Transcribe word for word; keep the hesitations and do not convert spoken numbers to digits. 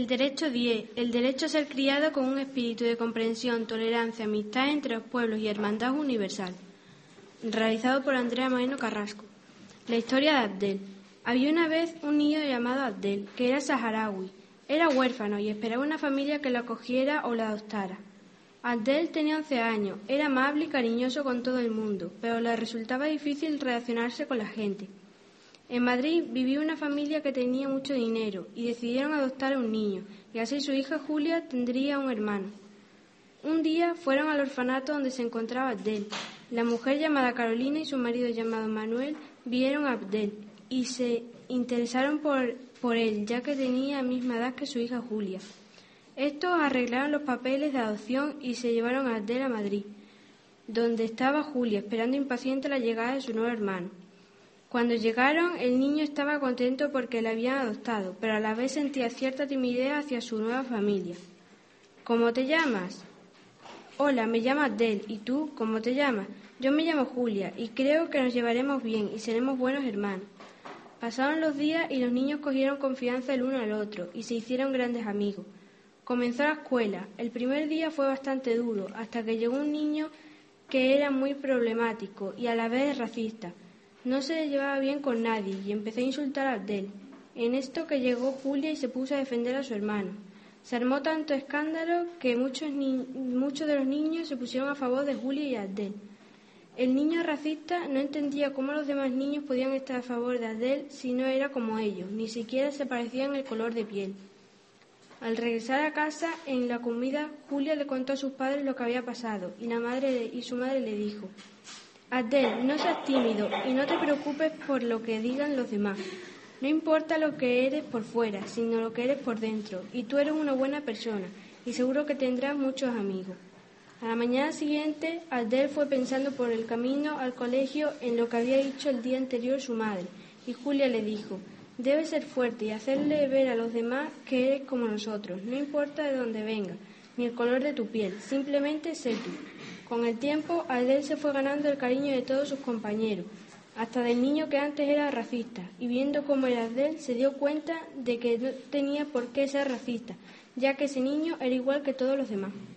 El derecho diez. El derecho a ser criado con un espíritu de comprensión, tolerancia, amistad entre los pueblos y hermandad universal. Realizado por Andrea Moreno Carrasco. La historia de Abdel. Había una vez un niño llamado Abdel, que era saharaui. Era huérfano y esperaba una familia que lo acogiera o lo adoptara. Abdel tenía once años, era amable y cariñoso con todo el mundo, pero le resultaba difícil relacionarse con la gente. En Madrid vivía una familia que tenía mucho dinero y decidieron adoptar a un niño, y así su hija Julia tendría un hermano. Un día fueron al orfanato donde se encontraba Abdel. La mujer llamada Carolina y su marido llamado Manuel vieron a Abdel y se interesaron por, por él, ya que tenía la misma edad que su hija Julia. Estos arreglaron los papeles de adopción y se llevaron a Abdel a Madrid, donde estaba Julia, esperando impaciente la llegada de su nuevo hermano. Cuando llegaron, el niño estaba contento porque le habían adoptado, pero a la vez sentía cierta timidez hacia su nueva familia. ¿Cómo te llamas? Hola, me llamo Abdel. ¿Y tú? ¿Cómo te llamas? Yo me llamo Julia y creo que nos llevaremos bien y seremos buenos hermanos. Pasaron los días y los niños cogieron confianza el uno al otro y se hicieron grandes amigos. Comenzó la escuela. El primer día fue bastante duro, hasta que llegó un niño que era muy problemático y a la vez racista. No se llevaba bien con nadie y empezó a insultar a Abdel. En esto que llegó Julia y se puso a defender a su hermano. Se armó tanto escándalo que muchos, ni- muchos de los niños se pusieron a favor de Julia y Abdel. El niño racista no entendía cómo los demás niños podían estar a favor de Abdel si no era como ellos, ni siquiera se parecían el color de piel. Al regresar a casa, en la comida, Julia le contó a sus padres lo que había pasado y, la madre, y su madre le dijo: Abdel, no seas tímido y no te preocupes por lo que digan los demás. No importa lo que eres por fuera, sino lo que eres por dentro, y tú eres una buena persona y seguro que tendrás muchos amigos. A la mañana siguiente, Abdel fue pensando por el camino al colegio en lo que había dicho el día anterior su madre, y Julia le dijo: debes ser fuerte y hacerle ver a los demás que eres como nosotros, no importa de dónde vengas, ni el color de tu piel, simplemente sé tú. Con el tiempo, Abdel se fue ganando el cariño de todos sus compañeros, hasta del niño que antes era racista, y viendo cómo era Abdel, se dio cuenta de que no tenía por qué ser racista, ya que ese niño era igual que todos los demás.